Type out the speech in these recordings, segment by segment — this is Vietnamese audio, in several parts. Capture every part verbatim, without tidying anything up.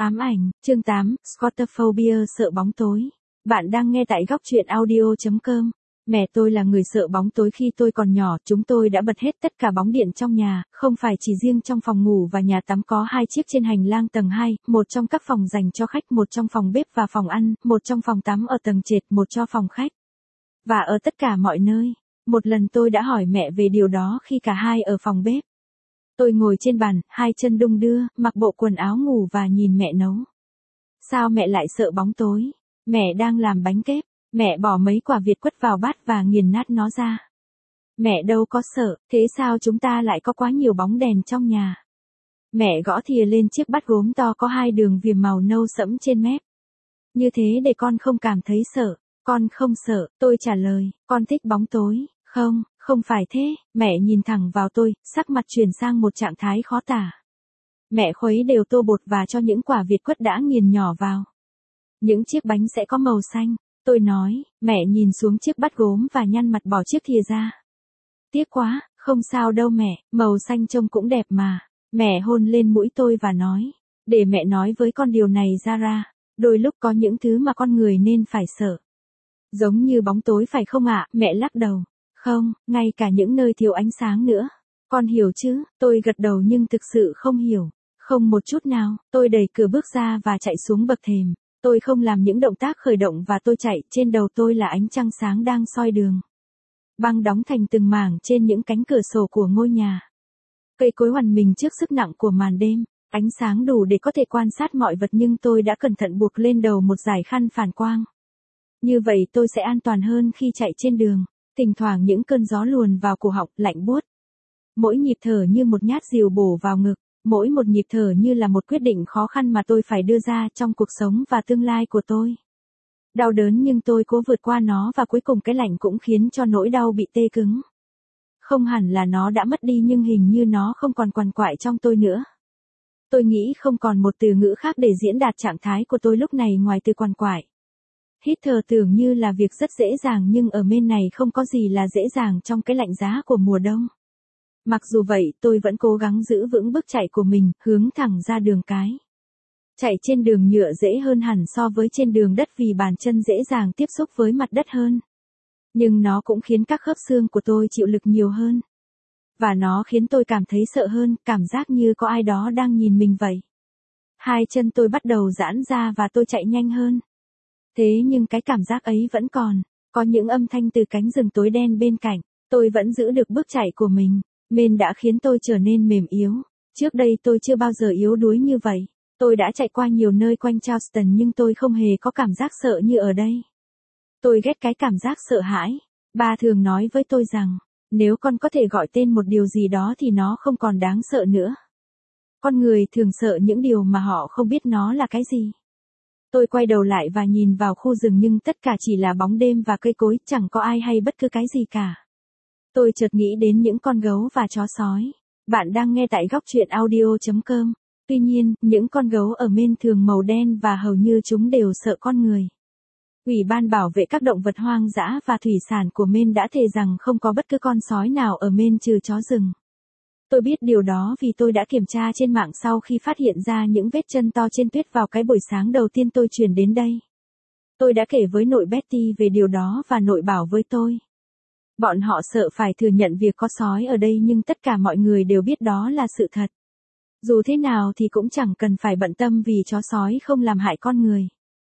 Ám ảnh, chương tám, Scottophobia sợ bóng tối. Bạn đang nghe tại góc truyện audio chấm com. Mẹ tôi là người sợ bóng tối khi tôi còn nhỏ, chúng tôi đã bật hết tất cả bóng điện trong nhà, không phải chỉ riêng trong phòng ngủ và nhà tắm có hai chiếc trên hành lang tầng hai, một trong các phòng dành cho khách, một trong phòng bếp và phòng ăn, một trong phòng tắm ở tầng trệt, một cho phòng khách. Và ở tất cả mọi nơi. Một lần tôi đã hỏi mẹ về điều đó khi cả hai ở phòng bếp. Tôi ngồi trên bàn, hai chân đung đưa, mặc bộ quần áo ngủ và nhìn mẹ nấu. Sao mẹ lại sợ bóng tối? Mẹ đang làm bánh kếp. Mẹ bỏ mấy quả Việt quất vào bát và nghiền nát nó ra. Mẹ đâu có sợ, thế sao chúng ta lại có quá nhiều bóng đèn trong nhà? Mẹ gõ thìa lên chiếc bát gốm to có hai đường viền màu nâu sẫm trên mép. Như thế để con không cảm thấy sợ. Con không sợ, tôi trả lời, con thích bóng tối. Không, không phải thế, mẹ nhìn thẳng vào tôi, sắc mặt chuyển sang một trạng thái khó tả. Mẹ khuấy đều tô bột và cho những quả Việt quất đã nghiền nhỏ vào. Những chiếc bánh sẽ có màu xanh. Tôi nói, mẹ nhìn xuống chiếc bát gốm và nhăn mặt bỏ chiếc thìa ra. Tiếc quá, không sao đâu mẹ, màu xanh trông cũng đẹp mà. Mẹ hôn lên mũi tôi và nói, để mẹ nói với con điều này Zara, đôi lúc có những thứ mà con người nên phải sợ. Giống như bóng tối phải không ạ? Mẹ lắc đầu. Không, ngay cả những nơi thiếu ánh sáng nữa. Con hiểu chứ? Tôi gật đầu nhưng thực sự không hiểu. Không một chút nào. Tôi đẩy cửa bước ra và chạy xuống bậc thềm. Tôi không làm những động tác khởi động và tôi chạy, trên đầu tôi là ánh trăng sáng đang soi đường. Băng đóng thành từng mảng trên những cánh cửa sổ của ngôi nhà. Cây cối oằn mình trước sức nặng của màn đêm. Ánh sáng đủ để có thể quan sát mọi vật nhưng tôi đã cẩn thận buộc lên đầu một dải khăn phản quang. Như vậy tôi sẽ an toàn hơn khi chạy trên đường. Thỉnh thoảng những cơn gió luồn vào cổ họng, lạnh buốt. Mỗi nhịp thở như một nhát rìu bổ vào ngực, mỗi một nhịp thở như là một quyết định khó khăn mà tôi phải đưa ra trong cuộc sống và tương lai của tôi. Đau đớn nhưng tôi cố vượt qua nó và cuối cùng cái lạnh cũng khiến cho nỗi đau bị tê cứng. Không hẳn là nó đã mất đi nhưng hình như nó không còn quằn quại trong tôi nữa. Tôi nghĩ không còn một từ ngữ khác để diễn đạt trạng thái của tôi lúc này ngoài từ quằn quại. Hít thở tưởng như là việc rất dễ dàng nhưng ở bên này không có gì là dễ dàng trong cái lạnh giá của mùa đông. Mặc dù vậy tôi vẫn cố gắng giữ vững bước chạy của mình, hướng thẳng ra đường cái. Chạy trên đường nhựa dễ hơn hẳn so với trên đường đất vì bàn chân dễ dàng tiếp xúc với mặt đất hơn. Nhưng nó cũng khiến các khớp xương của tôi chịu lực nhiều hơn. Và nó khiến tôi cảm thấy sợ hơn, cảm giác như có ai đó đang nhìn mình vậy. Hai chân tôi bắt đầu giãn ra và tôi chạy nhanh hơn. Thế nhưng cái cảm giác ấy vẫn còn, có những âm thanh từ cánh rừng tối đen bên cạnh, tôi vẫn giữ được bước chạy của mình, men đã khiến tôi trở nên mềm yếu. Trước đây tôi chưa bao giờ yếu đuối như vậy, tôi đã chạy qua nhiều nơi quanh Charleston nhưng tôi không hề có cảm giác sợ như ở đây. Tôi ghét cái cảm giác sợ hãi, ba thường nói với tôi rằng, nếu con có thể gọi tên một điều gì đó thì nó không còn đáng sợ nữa. Con người thường sợ những điều mà họ không biết nó là cái gì. Tôi quay đầu lại và nhìn vào khu rừng nhưng tất cả chỉ là bóng đêm và cây cối, chẳng có ai hay bất cứ cái gì cả. Tôi chợt nghĩ đến những con gấu và chó sói. Bạn đang nghe tại góc truyện audio chấm com. Tuy nhiên, những con gấu ở Maine thường màu đen và hầu như chúng đều sợ con người. Ủy ban bảo vệ các động vật hoang dã và thủy sản của Maine đã thề rằng không có bất cứ con sói nào ở Maine trừ chó rừng. Tôi biết điều đó vì tôi đã kiểm tra trên mạng sau khi phát hiện ra những vết chân to trên tuyết vào cái buổi sáng đầu tiên tôi chuyển đến đây. Tôi đã kể với nội Betty về điều đó và nội bảo với tôi. Bọn họ sợ phải thừa nhận việc có sói ở đây nhưng tất cả mọi người đều biết đó là sự thật. Dù thế nào thì cũng chẳng cần phải bận tâm vì chó sói không làm hại con người.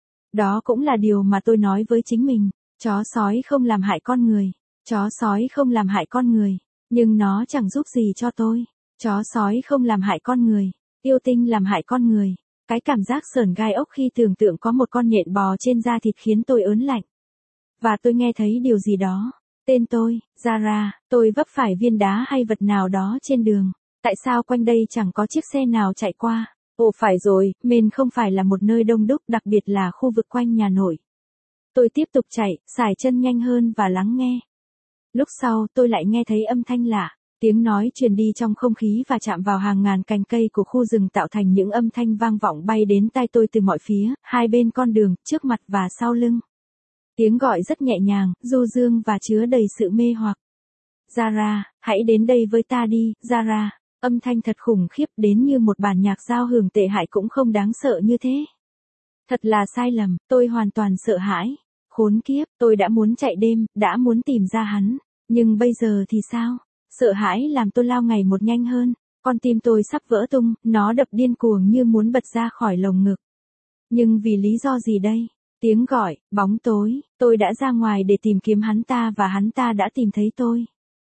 Đó cũng là điều mà tôi nói với chính mình. Chó sói không làm hại con người. Chó sói không làm hại con người. Nhưng nó chẳng giúp gì cho tôi. Chó sói không làm hại con người. Yêu tinh làm hại con người. Cái cảm giác sởn gai ốc khi tưởng tượng có một con nhện bò trên da thịt khiến tôi ớn lạnh. Và tôi nghe thấy điều gì đó. Tên tôi, Zara, tôi vấp phải viên đá hay vật nào đó trên đường. Tại sao quanh đây chẳng có chiếc xe nào chạy qua? Ồ phải rồi, Maine không phải là một nơi đông đúc, đặc biệt là khu vực quanh nhà nội. Tôi tiếp tục chạy, sải chân nhanh hơn và lắng nghe. Lúc sau tôi lại nghe thấy âm thanh lạ, tiếng nói truyền đi trong không khí và chạm vào hàng ngàn cành cây của khu rừng tạo thành những âm thanh vang vọng bay đến tai tôi từ mọi phía, hai bên con đường, trước mặt và sau lưng. Tiếng gọi rất nhẹ nhàng, du dương và chứa đầy sự mê hoặc. Zara, hãy đến đây với ta đi, Zara. Âm thanh thật khủng khiếp đến như một bản nhạc giao hưởng tệ hại cũng không đáng sợ như thế. Thật là sai lầm, tôi hoàn toàn sợ hãi. Khốn kiếp, tôi đã muốn chạy đêm, đã muốn tìm ra hắn. Nhưng bây giờ thì sao? Sợ hãi làm tôi lao ngày một nhanh hơn. Con tim tôi sắp vỡ tung, nó đập điên cuồng như muốn bật ra khỏi lồng ngực. Nhưng vì lý do gì đây? Tiếng gọi, bóng tối, tôi đã ra ngoài để tìm kiếm hắn ta và hắn ta đã tìm thấy tôi.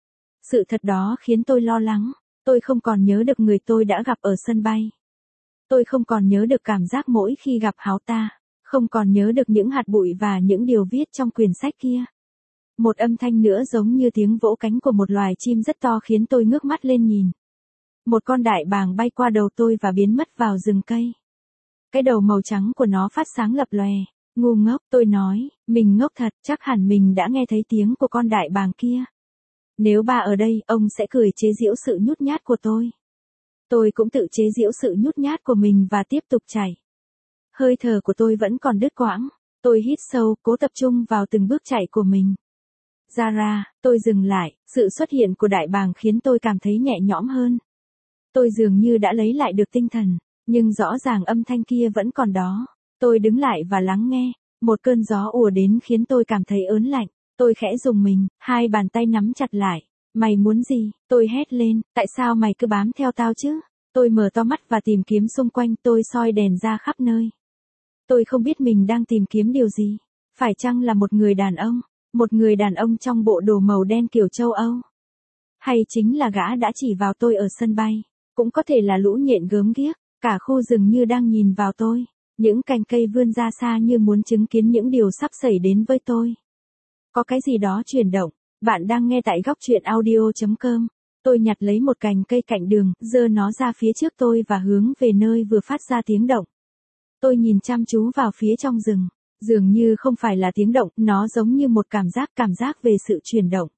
Sự thật đó khiến tôi lo lắng. Tôi không còn nhớ được người tôi đã gặp ở sân bay. Tôi không còn nhớ được cảm giác mỗi khi gặp hắn ta. Không còn nhớ được những hạt bụi và những điều viết trong quyển sách kia. Một âm thanh nữa giống như tiếng vỗ cánh của một loài chim rất to khiến tôi ngước mắt lên nhìn. Một con đại bàng bay qua đầu tôi và biến mất vào rừng cây. Cái đầu màu trắng của nó phát sáng lập lòe. Ngu ngốc, tôi nói, mình ngốc thật, chắc hẳn mình đã nghe thấy tiếng của con đại bàng kia. Nếu ba ở đây, ông sẽ cười chế giễu sự nhút nhát của tôi. Tôi cũng tự chế giễu sự nhút nhát của mình và tiếp tục chạy. Hơi thở của tôi vẫn còn đứt quãng. Tôi hít sâu, cố tập trung vào từng bước chạy của mình. Zara, tôi dừng lại, sự xuất hiện của đại bàng khiến tôi cảm thấy nhẹ nhõm hơn. Tôi dường như đã lấy lại được tinh thần, nhưng rõ ràng âm thanh kia vẫn còn đó. Tôi đứng lại và lắng nghe, một cơn gió ùa đến khiến tôi cảm thấy ớn lạnh. Tôi khẽ rùng mình, hai bàn tay nắm chặt lại. Mày muốn gì? Tôi hét lên, tại sao mày cứ bám theo tao chứ? Tôi mở to mắt và tìm kiếm xung quanh, tôi soi đèn ra khắp nơi. Tôi không biết mình đang tìm kiếm điều gì. Phải chăng là một người đàn ông? Một người đàn ông trong bộ đồ màu đen kiểu châu Âu? Hay chính là gã đã chỉ vào tôi ở sân bay? Cũng có thể là lũ nhện gớm ghiếc, cả khu rừng như đang nhìn vào tôi. Những cành cây vươn ra xa như muốn chứng kiến những điều sắp xảy đến với tôi. Có cái gì đó chuyển động. Bạn đang nghe tại góc truyện audio chấm com. Tôi nhặt lấy một cành cây cạnh đường, giơ nó ra phía trước tôi và hướng về nơi vừa phát ra tiếng động. Tôi nhìn chăm chú vào phía trong rừng. Dường như không phải là tiếng động, nó giống như một cảm giác, cảm giác về sự chuyển động.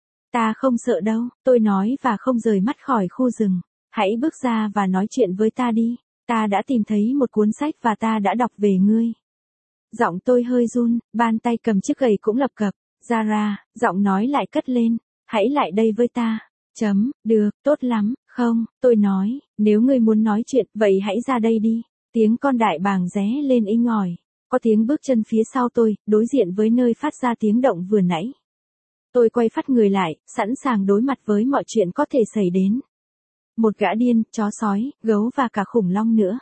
Ta không sợ đâu, tôi nói và không rời mắt khỏi khu rừng. Hãy bước ra và nói chuyện với ta đi. Ta đã tìm thấy một cuốn sách và ta đã đọc về ngươi. Giọng tôi hơi run, bàn tay cầm chiếc gậy cũng lập cập. Zara, giọng nói lại cất lên. Hãy lại đây với ta. Chấm, được, tốt lắm, không, tôi nói, nếu ngươi muốn nói chuyện, vậy hãy ra đây đi. Tiếng con đại bàng ré lên inh ỏi. Có tiếng bước chân phía sau tôi, đối diện với nơi phát ra tiếng động vừa nãy. Tôi quay phát người lại, sẵn sàng đối mặt với mọi chuyện có thể xảy đến. Một gã điên, chó sói, gấu và cả khủng long nữa.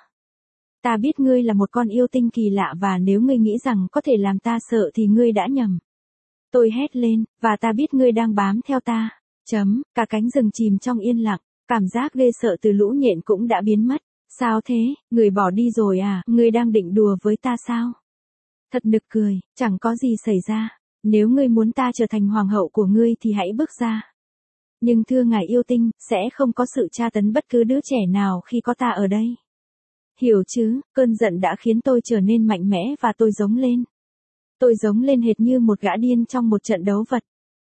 Ta biết ngươi là một con yêu tinh kỳ lạ và nếu ngươi nghĩ rằng có thể làm ta sợ thì ngươi đã nhầm. Tôi hét lên, và ta biết ngươi đang bám theo ta. Chấm, cả cánh rừng chìm trong yên lặng, cảm giác ghê sợ từ lũ nhện cũng đã biến mất. Sao thế, người bỏ đi rồi à, ngươi đang định đùa với ta sao? Thật nực cười, chẳng có gì xảy ra. Nếu ngươi muốn ta trở thành hoàng hậu của ngươi thì hãy bước ra. Nhưng thưa ngài yêu tinh, sẽ không có sự tra tấn bất cứ đứa trẻ nào khi có ta ở đây. Hiểu chứ, cơn giận đã khiến tôi trở nên mạnh mẽ và tôi giống lên. Tôi giống lên hệt như một gã điên trong một trận đấu vật.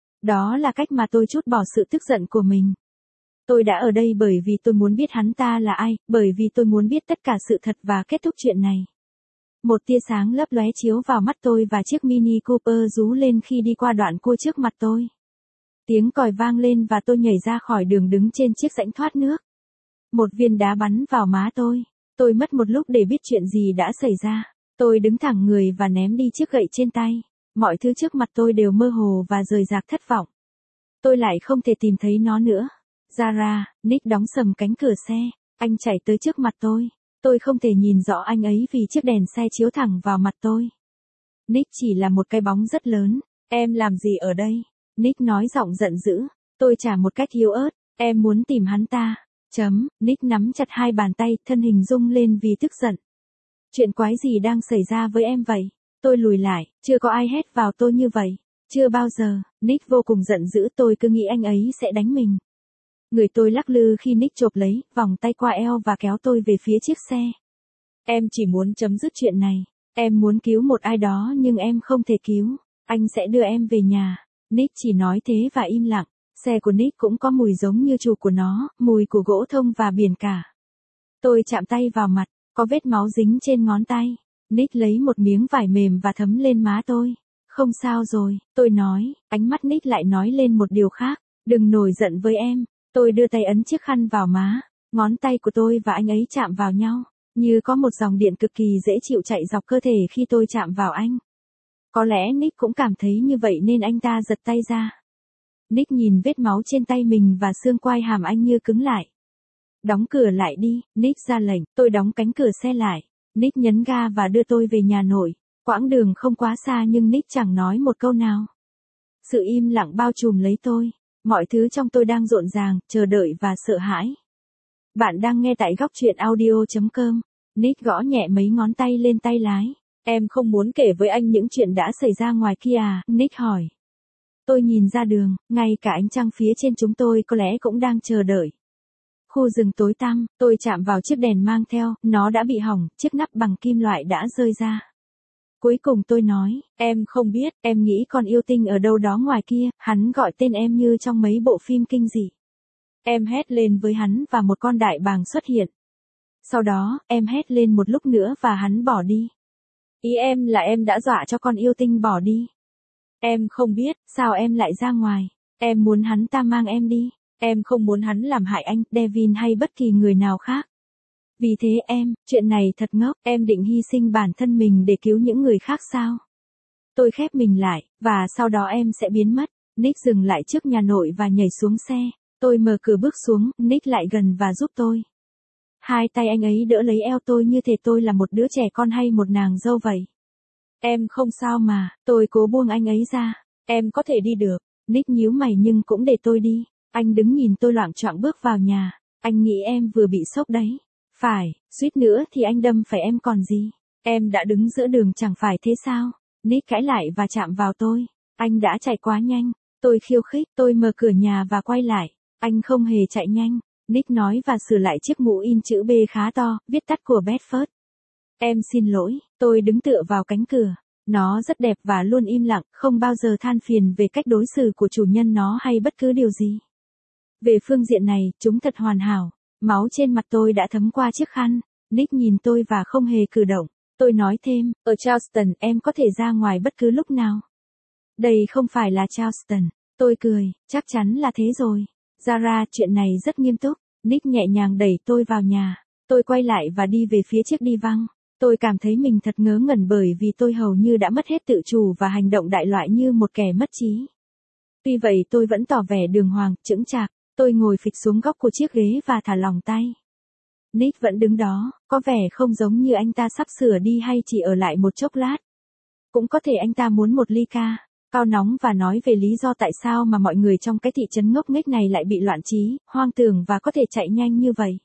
Đó là cách mà tôi trút bỏ sự tức giận của mình. Tôi đã ở đây bởi vì tôi muốn biết hắn ta là ai, bởi vì tôi muốn biết tất cả sự thật và kết thúc chuyện này. Một tia sáng lấp lóe chiếu vào mắt tôi và chiếc Mini Cooper rú lên khi đi qua đoạn cua trước mặt tôi. Tiếng còi vang lên và tôi nhảy ra khỏi đường đứng trên chiếc rãnh thoát nước. Một viên đá bắn vào má tôi. Tôi mất một lúc để biết chuyện gì đã xảy ra. Tôi đứng thẳng người và ném đi chiếc gậy trên tay. Mọi thứ trước mặt tôi đều mơ hồ và rời rạc thất vọng. Tôi lại không thể tìm thấy nó nữa. Zara, Nick đóng sầm cánh cửa xe. Anh chạy tới trước mặt tôi. Tôi không thể nhìn rõ anh ấy vì chiếc đèn xe chiếu thẳng vào mặt tôi. Nick chỉ là một cái bóng rất lớn. Em làm gì ở đây? Nick nói giọng giận dữ. Tôi trả một cách yếu ớt. Em muốn tìm hắn ta. Chấm, Nick nắm chặt hai bàn tay, thân hình rung lên vì tức giận. Chuyện quái gì đang xảy ra với em vậy? Tôi lùi lại, chưa có ai hét vào tôi như vậy. Chưa bao giờ, Nick vô cùng giận dữ, tôi cứ nghĩ anh ấy sẽ đánh mình. Người tôi lắc lư khi Nick chộp lấy, vòng tay qua eo và kéo tôi về phía chiếc xe. Em chỉ muốn chấm dứt chuyện này. Em muốn cứu một ai đó nhưng em không thể cứu. Anh sẽ đưa em về nhà. Nick chỉ nói thế và im lặng. Xe của Nick cũng có mùi giống như chủ của nó, mùi của gỗ thông và biển cả. Tôi chạm tay vào mặt, có vết máu dính trên ngón tay. Nick lấy một miếng vải mềm và thấm lên má tôi. Không sao rồi, tôi nói, ánh mắt Nick lại nói lên một điều khác. Đừng nổi giận với em. Tôi đưa tay ấn chiếc khăn vào má, ngón tay của tôi và anh ấy chạm vào nhau, như có một dòng điện cực kỳ dễ chịu chạy dọc cơ thể khi tôi chạm vào anh. Có lẽ Nick cũng cảm thấy như vậy nên anh ta giật tay ra. Nick nhìn vết máu trên tay mình và xương quai hàm anh như cứng lại. Đóng cửa lại đi, Nick ra lệnh, tôi đóng cánh cửa xe lại. Nick nhấn ga và đưa tôi về nhà nội. Quãng đường không quá xa nhưng Nick chẳng nói một câu nào. Sự im lặng bao trùm lấy tôi. Mọi thứ trong tôi đang rộn ràng, chờ đợi và sợ hãi. Bạn đang nghe tại góc truyện audio chấm com. Nick gõ nhẹ mấy ngón tay lên tay lái. Em không muốn kể với anh những chuyện đã xảy ra ngoài kia à? Nick hỏi. Tôi nhìn ra đường, ngay cả ánh trăng phía trên chúng tôi có lẽ cũng đang chờ đợi. Khu rừng tối tăm, tôi chạm vào chiếc đèn mang theo, nó đã bị hỏng, chiếc nắp bằng kim loại đã rơi ra. Cuối cùng tôi nói, em không biết, em nghĩ con yêu tinh ở đâu đó ngoài kia, hắn gọi tên em như trong mấy bộ phim kinh dị. Em hét lên với hắn và một con đại bàng xuất hiện. Sau đó, em hét lên một lúc nữa và hắn bỏ đi. Ý em là em đã dọa cho con yêu tinh bỏ đi. Em không biết, sao em lại ra ngoài. Em muốn hắn ta mang em đi. Em không muốn hắn làm hại anh, Devin hay bất kỳ người nào khác. Vì thế em, chuyện này thật ngốc, em định hy sinh bản thân mình để cứu những người khác sao? Tôi khép mình lại, và sau đó em sẽ biến mất. Nick dừng lại trước nhà nội và nhảy xuống xe. Tôi mở cửa bước xuống, Nick lại gần và giúp tôi. Hai tay anh ấy đỡ lấy eo tôi như thể tôi là một đứa trẻ con hay một nàng dâu vậy. Em không sao mà, tôi cố buông anh ấy ra. Em có thể đi được. Nick nhíu mày nhưng cũng để tôi đi. Anh đứng nhìn tôi loạng choạng bước vào nhà. Anh nghĩ em vừa bị sốc đấy. Phải, suýt nữa thì anh đâm phải em còn gì. Em đã đứng giữa đường chẳng phải thế sao? Nick cãi lại và chạm vào tôi. Anh đã chạy quá nhanh. Tôi khiêu khích, tôi mở cửa nhà và quay lại. Anh không hề chạy nhanh. Nick nói và sửa lại chiếc mũ in chữ B khá to, viết tắt của Bedford. Em xin lỗi, tôi đứng tựa vào cánh cửa. Nó rất đẹp và luôn im lặng, không bao giờ than phiền về cách đối xử của chủ nhân nó hay bất cứ điều gì. Về phương diện này, chúng thật hoàn hảo. Máu trên mặt tôi đã thấm qua chiếc khăn. Nick nhìn tôi và không hề cử động. Tôi nói thêm, ở Charleston em có thể ra ngoài bất cứ lúc nào. Đây không phải là Charleston. Tôi cười, chắc chắn là thế rồi. Zara, chuyện này rất nghiêm túc. Nick nhẹ nhàng đẩy tôi vào nhà. Tôi quay lại và đi về phía chiếc đi văng. Tôi cảm thấy mình thật ngớ ngẩn bởi vì tôi hầu như đã mất hết tự chủ và hành động đại loại như một kẻ mất trí. Tuy vậy tôi vẫn tỏ vẻ đường hoàng, chững chạc. Tôi ngồi phịch xuống góc của chiếc ghế và thả lỏng tay. Nick vẫn đứng đó, có vẻ không giống như anh ta sắp sửa đi hay chỉ ở lại một chốc lát. Cũng có thể anh ta muốn một ly ca, cao nóng và nói về lý do tại sao mà mọi người trong cái thị trấn ngốc nghếch này lại bị loạn trí, hoang tưởng và có thể chạy nhanh như vậy.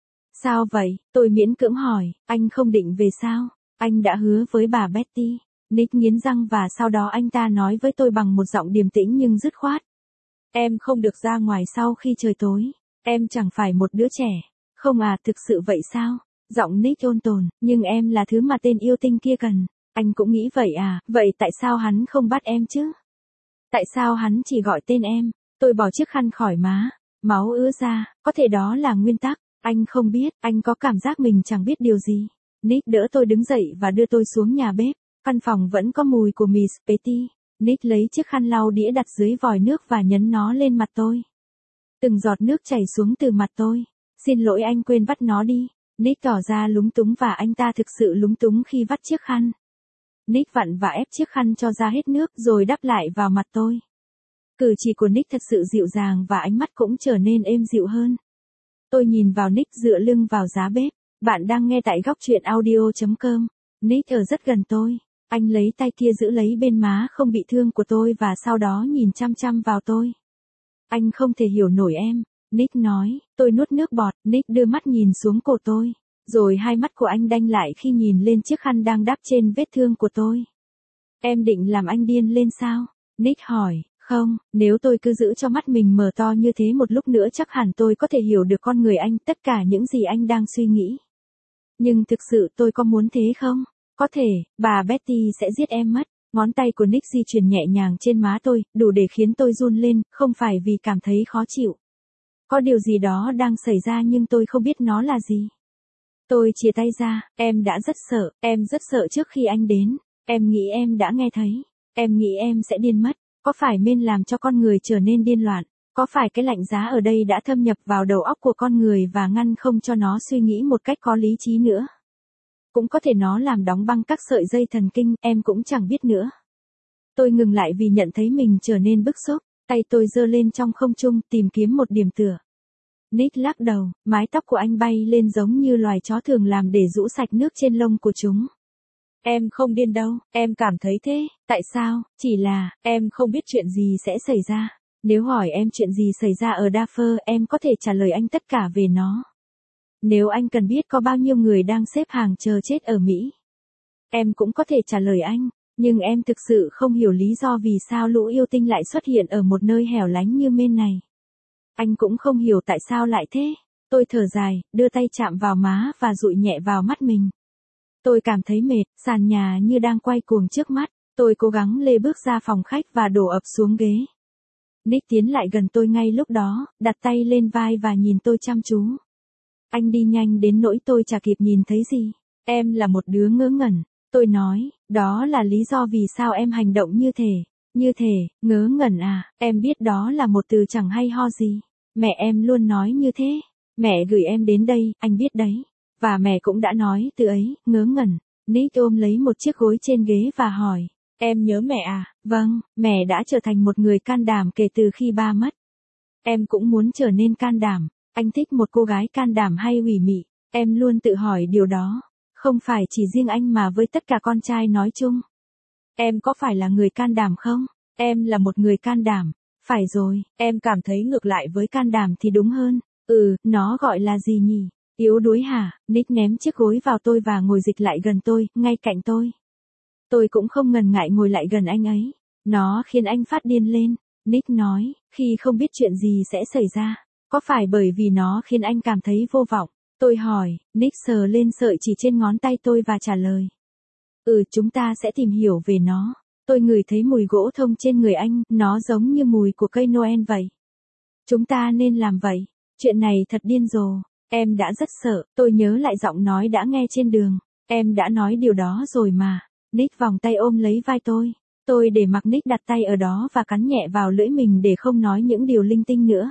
Sao vậy? Tôi miễn cưỡng hỏi, anh không định về sao? Anh đã hứa với bà Betty. Nick nghiến răng và sau đó anh ta nói với tôi bằng một giọng điềm tĩnh nhưng dứt khoát. Em không được ra ngoài sau khi trời tối. Em chẳng phải một đứa trẻ. Không à, thực sự vậy sao? Giọng Nick ôn tồn, nhưng em là thứ mà tên yêu tinh kia cần. Anh cũng nghĩ vậy à, vậy tại sao hắn không bắt em chứ? Tại sao hắn chỉ gọi tên em? Tôi bỏ chiếc khăn khỏi má. Máu ứa ra, có thể đó là nguyên tắc. Anh không biết, anh có cảm giác mình chẳng biết điều gì. Nick đỡ tôi đứng dậy và đưa tôi xuống nhà bếp. Căn phòng vẫn có mùi của mì spaghetti. Nick lấy chiếc khăn lau đĩa đặt dưới vòi nước và nhấn nó lên mặt tôi. Từng giọt nước chảy xuống từ mặt tôi. Xin lỗi anh quên vắt nó đi. Nick tỏ ra lúng túng và anh ta thực sự lúng túng khi vắt chiếc khăn. Nick vặn và ép chiếc khăn cho ra hết nước rồi đắp lại vào mặt tôi. Cử chỉ của Nick thật sự dịu dàng và ánh mắt cũng trở nên êm dịu hơn. Tôi nhìn vào Nick dựa lưng vào giá bếp. Bạn đang nghe tại góc truyện audio chấm com. Nick ở rất gần tôi. Anh lấy tay kia giữ lấy bên má không bị thương của tôi và sau đó nhìn chăm chăm vào tôi. Anh không thể hiểu nổi em. Nick nói, tôi nuốt nước bọt. Nick đưa mắt nhìn xuống cổ tôi. Rồi hai mắt của anh đanh lại khi nhìn lên chiếc khăn đang đắp trên vết thương của tôi. Em định làm anh điên lên sao? Nick hỏi, không, nếu tôi cứ giữ cho mắt mình mở to như thế một lúc nữa chắc hẳn tôi có thể hiểu được con người anh, tất cả những gì anh đang suy nghĩ. Nhưng thực sự tôi có muốn thế không? Có thể, bà Betty sẽ giết em mất. Ngón tay của Nick di chuyển nhẹ nhàng trên má tôi, đủ để khiến tôi run lên, không phải vì cảm thấy khó chịu. Có điều gì đó đang xảy ra nhưng tôi không biết nó là gì. Tôi chìa tay ra, em đã rất sợ, em rất sợ trước khi anh đến. Em nghĩ em đã nghe thấy. Em nghĩ em sẽ điên mất. Có phải men làm cho con người trở nên điên loạn? Có phải cái lạnh giá ở đây đã thâm nhập vào đầu óc của con người và ngăn không cho nó suy nghĩ một cách có lý trí nữa? Cũng có thể nó làm đóng băng các sợi dây thần kinh, em cũng chẳng biết nữa. Tôi ngừng lại vì nhận thấy mình trở nên bức xúc, tay tôi giơ lên trong không trung tìm kiếm một điểm tựa. Nick lắc đầu, mái tóc của anh bay lên giống như loài chó thường làm để rũ sạch nước trên lông của chúng. Em không điên đâu, em cảm thấy thế, tại sao, chỉ là, em không biết chuyện gì sẽ xảy ra. Nếu hỏi em chuyện gì xảy ra ở Darfur, em có thể trả lời anh tất cả về nó. Nếu anh cần biết có bao nhiêu người đang xếp hàng chờ chết ở Mỹ, em cũng có thể trả lời anh, nhưng em thực sự không hiểu lý do vì sao lũ yêu tinh lại xuất hiện ở một nơi hẻo lánh như Maine này. Anh cũng không hiểu tại sao lại thế. Tôi thở dài, đưa tay chạm vào má và dụi nhẹ vào mắt mình. Tôi cảm thấy mệt, sàn nhà như đang quay cuồng trước mắt. Tôi cố gắng lê bước ra phòng khách và đổ ập xuống ghế. Nick tiến lại gần tôi ngay lúc đó, đặt tay lên vai và nhìn tôi chăm chú. Anh đi nhanh đến nỗi tôi chả kịp nhìn thấy gì. Em là một đứa ngớ ngẩn, tôi nói, đó là lý do vì sao em hành động như thế. Như thế, ngớ ngẩn à, em biết đó là một từ chẳng hay ho gì. Mẹ em luôn nói như thế. Mẹ gửi em đến đây, anh biết đấy. Và mẹ cũng đã nói từ ấy, ngớ ngẩn. Nick ôm lấy một chiếc gối trên ghế và hỏi, em nhớ mẹ à? Vâng, mẹ đã trở thành một người can đảm kể từ khi ba mất. Em cũng muốn trở nên can đảm. Anh thích một cô gái can đảm hay ủy mị? Em luôn tự hỏi điều đó. Không phải chỉ riêng anh mà với tất cả con trai nói chung. Em có phải là người can đảm không? Em là một người can đảm. Phải rồi, em cảm thấy ngược lại với can đảm thì đúng hơn. Ừ, nó gọi là gì nhỉ? Yếu đuối hả? Nick ném chiếc gối vào tôi và ngồi dịch lại gần tôi, ngay cạnh tôi. Tôi cũng không ngần ngại ngồi lại gần anh ấy. Nó khiến anh phát điên lên. Nick nói, khi không biết chuyện gì sẽ xảy ra. Có phải bởi vì nó khiến anh cảm thấy vô vọng? Tôi hỏi, Nick sờ lên sợi chỉ trên ngón tay tôi và trả lời. Ừ, chúng ta sẽ tìm hiểu về nó. Tôi ngửi thấy mùi gỗ thông trên người anh, nó giống như mùi của cây Noel vậy. Chúng ta nên làm vậy. Chuyện này thật điên rồ. Em đã rất sợ, tôi nhớ lại giọng nói đã nghe trên đường. Em đã nói điều đó rồi mà. Nick vòng tay ôm lấy vai tôi. Tôi để mặc Nick đặt tay ở đó và cắn nhẹ vào lưỡi mình để không nói những điều linh tinh nữa.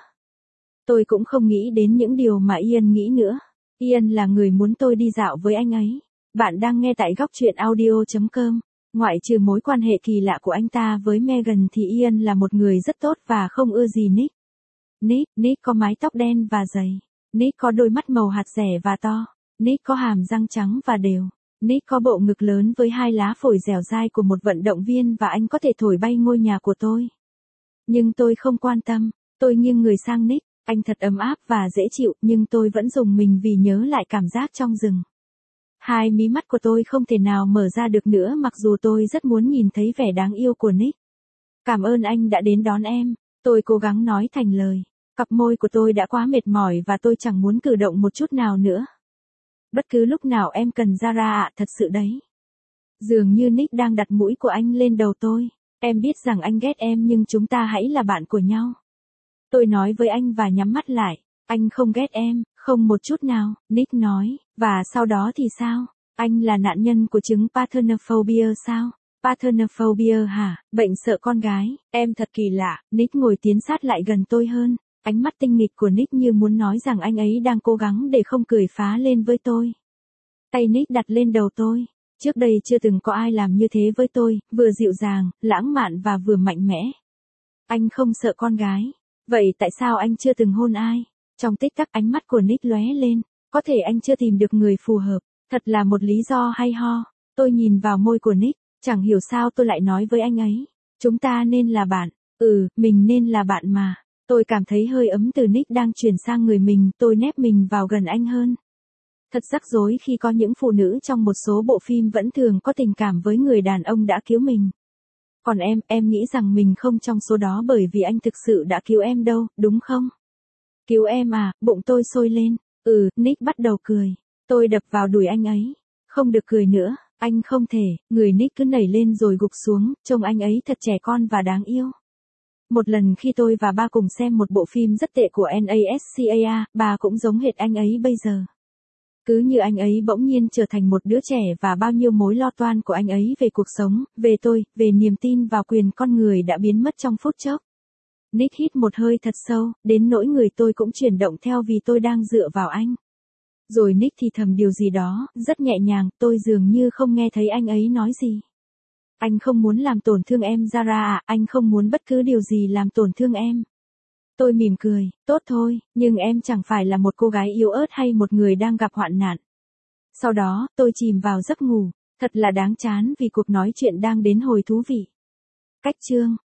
Tôi cũng không nghĩ đến những điều mà Ian nghĩ nữa. Ian là người muốn tôi đi dạo với anh ấy. Bạn đang nghe tại góc truyện audio chấm com. Ngoại trừ mối quan hệ kỳ lạ của anh ta với Megan thì Ian là một người rất tốt và không ưa gì Nick. Nick, Nick có mái tóc đen và dày. Nick có đôi mắt màu hạt dẻ và to. Nick có hàm răng trắng và đều. Nick có bộ ngực lớn với hai lá phổi dẻo dai của một vận động viên và anh có thể thổi bay ngôi nhà của tôi. Nhưng tôi không quan tâm. Tôi nghiêng người sang Nick. Anh thật ấm áp và dễ chịu nhưng tôi vẫn rùng mình vì nhớ lại cảm giác trong rừng. Hai mí mắt của tôi không thể nào mở ra được nữa mặc dù tôi rất muốn nhìn thấy vẻ đáng yêu của Nick. Cảm ơn anh đã đến đón em. Tôi cố gắng nói thành lời. Cặp môi của tôi đã quá mệt mỏi và tôi chẳng muốn cử động một chút nào nữa. Bất cứ lúc nào em cần ra ra ạ, thật sự đấy. Dường như Nick đang đặt mũi của anh lên đầu tôi. Em biết rằng anh ghét em nhưng chúng ta hãy là bạn của nhau. Tôi nói với anh và nhắm mắt lại. Anh không ghét em, không một chút nào, Nick nói. Và sau đó thì sao? Anh là nạn nhân của chứng Parthenophobia sao? Parthenophobia hả? Bệnh sợ con gái. Em thật kỳ lạ. Nick ngồi tiến sát lại gần tôi hơn. Ánh mắt tinh nghịch của Nick như muốn nói rằng anh ấy đang cố gắng để không cười phá lên với tôi. Tay Nick đặt lên đầu tôi. Trước đây chưa từng có ai làm như thế với tôi, vừa dịu dàng, lãng mạn và vừa mạnh mẽ. Anh không sợ con gái. Vậy tại sao anh chưa từng hôn ai? Trong tích tắc ánh mắt của Nick lóe lên. Có thể anh chưa tìm được người phù hợp. Thật là một lý do hay ho. Tôi nhìn vào môi của Nick. Chẳng hiểu sao tôi lại nói với anh ấy. Chúng ta nên là bạn. Ừ, mình nên là bạn mà. Tôi cảm thấy hơi ấm từ Nick đang chuyển sang người mình. Tôi nép mình vào gần anh hơn. Thật rắc rối khi có những phụ nữ trong một số bộ phim vẫn thường có tình cảm với người đàn ông đã cứu mình. Còn em, em nghĩ rằng mình không trong số đó bởi vì anh thực sự đã cứu em đâu, đúng không? Cứu em à, bụng tôi sôi lên. Ừ, Nick bắt đầu cười. Tôi đập vào đùi anh ấy. Không được cười nữa, anh không thể. Người Nick cứ nảy lên rồi gục xuống, trông anh ấy thật trẻ con và đáng yêu. Một lần khi tôi và ba cùng xem một bộ phim rất tệ của NASCAR, bà cũng giống hệt anh ấy bây giờ. Cứ như anh ấy bỗng nhiên trở thành một đứa trẻ và bao nhiêu mối lo toan của anh ấy về cuộc sống, về tôi, về niềm tin vào quyền con người đã biến mất trong phút chốc. Nick hít một hơi thật sâu, đến nỗi người tôi cũng chuyển động theo vì tôi đang dựa vào anh. Rồi Nick thì thầm điều gì đó, rất nhẹ nhàng, tôi dường như không nghe thấy anh ấy nói gì. Anh không muốn làm tổn thương em Zara à, anh không muốn bất cứ điều gì làm tổn thương em. Tôi mỉm cười, tốt thôi, nhưng em chẳng phải là một cô gái yếu ớt hay một người đang gặp hoạn nạn. Sau đó, tôi chìm vào giấc ngủ, thật là đáng chán vì cuộc nói chuyện đang đến hồi thú vị. Cách chương